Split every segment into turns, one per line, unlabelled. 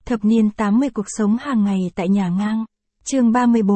Thập niên 80 cuộc sống hàng ngày tại nhà ngang. Chương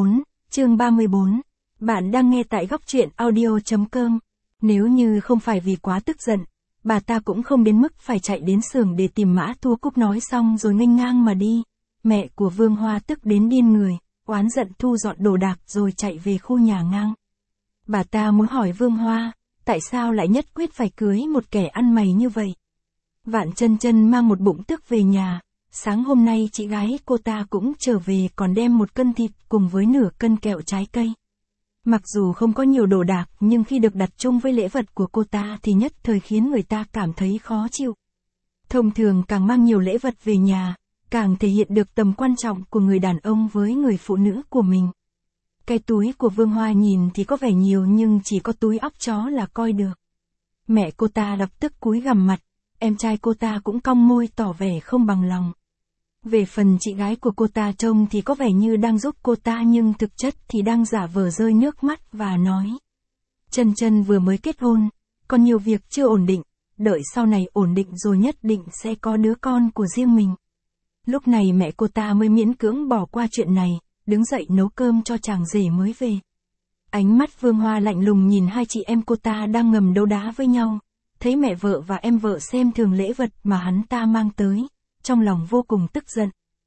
34. Bạn đang nghe tại góc truyện audio.com. Nếu như không phải vì quá tức giận, bà ta cũng không đến mức phải chạy đến xưởng để tìm Mã Thu Cúc. Nói xong rồi nghênh ngang mà đi. Mẹ của Vương Hoa tức đến điên người, oán giận thu dọn đồ đạc rồi chạy về khu nhà ngang. Bà ta muốn hỏi Vương Hoa, tại sao lại nhất quyết phải cưới một kẻ ăn mày như vậy? Vạn Chân Chân mang một bụng tức về nhà. Sáng hôm nay chị gái cô ta cũng trở về còn đem 1 cân thịt cùng với nửa cân kẹo trái cây. Mặc dù không có nhiều đồ đạc nhưng khi được đặt chung với lễ vật của cô ta thì nhất thời khiến người ta cảm thấy khó chịu. Thông thường càng mang nhiều lễ vật về nhà, càng thể hiện được tầm quan trọng của người đàn ông với người phụ nữ của mình. Cái túi của Vương Hoa nhìn thì có vẻ nhiều nhưng chỉ có túi óc chó là coi được. Mẹ cô ta lập tức cúi gằm mặt, em trai cô ta cũng cong môi tỏ vẻ không bằng lòng. Về phần chị gái của cô ta trông thì có vẻ như đang giúp cô ta nhưng thực chất thì đang giả vờ rơi nước mắt và nói. Chân Chân vừa mới kết hôn, còn nhiều việc chưa ổn định, đợi sau này ổn định rồi nhất định sẽ có đứa con của riêng mình. Lúc này mẹ cô ta mới miễn cưỡng bỏ qua chuyện này, đứng dậy nấu cơm cho chàng rể mới về. Ánh mắt Vương Hoa lạnh lùng nhìn hai chị em cô ta đang ngầm đấu đá với nhau, thấy mẹ vợ và em vợ xem thường lễ vật mà hắn ta mang tới. Trong lòng vô cùng tức giận.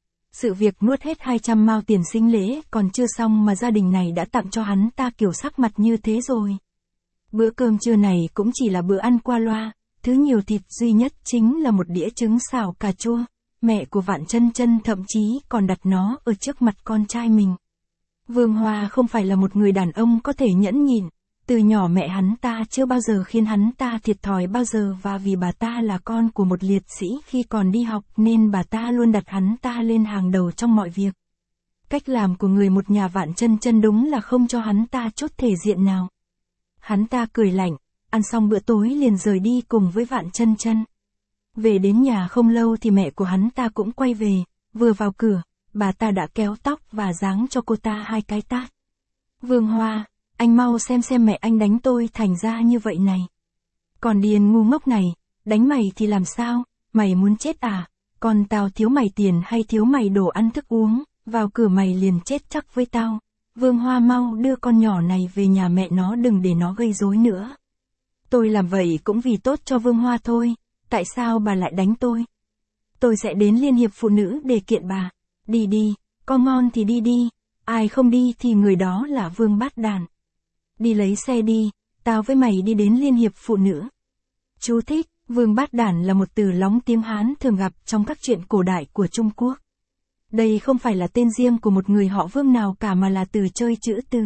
Sự việc nuốt hết 200 mao tiền sinh lễ còn chưa xong mà gia đình này đã tặng cho hắn ta kiểu sắc mặt như thế rồi. Bữa cơm trưa này cũng chỉ là bữa ăn qua loa, thứ nhiều thịt duy nhất chính là một đĩa trứng xào cà chua. Mẹ của Vạn Chân Chân thậm chí còn đặt nó ở trước mặt con trai mình. Vương Hoa không phải là một người đàn ông có thể nhẫn nhịn. Từ nhỏ mẹ hắn ta chưa bao giờ khiến hắn ta thiệt thòi bao giờ và vì bà ta là con của một liệt sĩ khi còn đi học nên bà ta luôn đặt hắn ta lên hàng đầu trong mọi việc. Cách làm của người một nhà Vạn Chân Chân đúng là không cho hắn ta chút thể diện nào. Hắn ta cười lạnh, ăn xong bữa tối liền rời đi cùng với Vạn Chân Chân. Về đến nhà không lâu thì mẹ của hắn ta cũng quay về, vừa vào cửa, bà ta đã kéo tóc và giáng cho cô ta 2 cái tát. Vương Hoa, anh mau xem mẹ anh đánh tôi thành ra như vậy này. Còn điên ngu ngốc này, đánh mày thì làm sao, mày muốn chết à, còn tao thiếu mày tiền hay thiếu mày đồ ăn thức uống, vào cửa mày liền chết chắc với tao. Vương Hoa mau đưa con nhỏ này về nhà mẹ nó đừng để nó gây rối nữa. Tôi làm vậy cũng vì tốt cho Vương Hoa thôi, tại sao bà lại đánh tôi? Tôi sẽ đến Liên hiệp Phụ nữ để kiện bà. Đi đi, con ngon thì đi đi, ai không đi thì người đó là Vương Bát Đản. Đi lấy xe đi, tao với mày đi đến Liên hiệp Phụ nữ. Chú thích, Vương Bát Đản là một từ lóng tiếng Hán thường gặp trong các truyện cổ đại của Trung Quốc. Đây không phải là tên riêng của một người họ Vương nào cả mà là từ chơi chữ từ.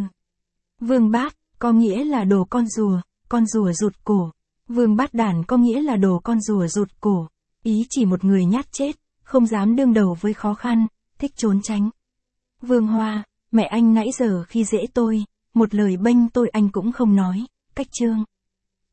Vương Bát, có nghĩa là đồ con rùa rụt cổ. Vương Bát Đản có nghĩa là đồ con rùa rụt cổ. Ý chỉ một người nhát chết, không dám đương đầu với khó khăn, thích trốn tránh. Vương Hoa, mẹ anh nãy giờ khi dễ tôi, một lời bênh tôi anh cũng không nói, cách chương.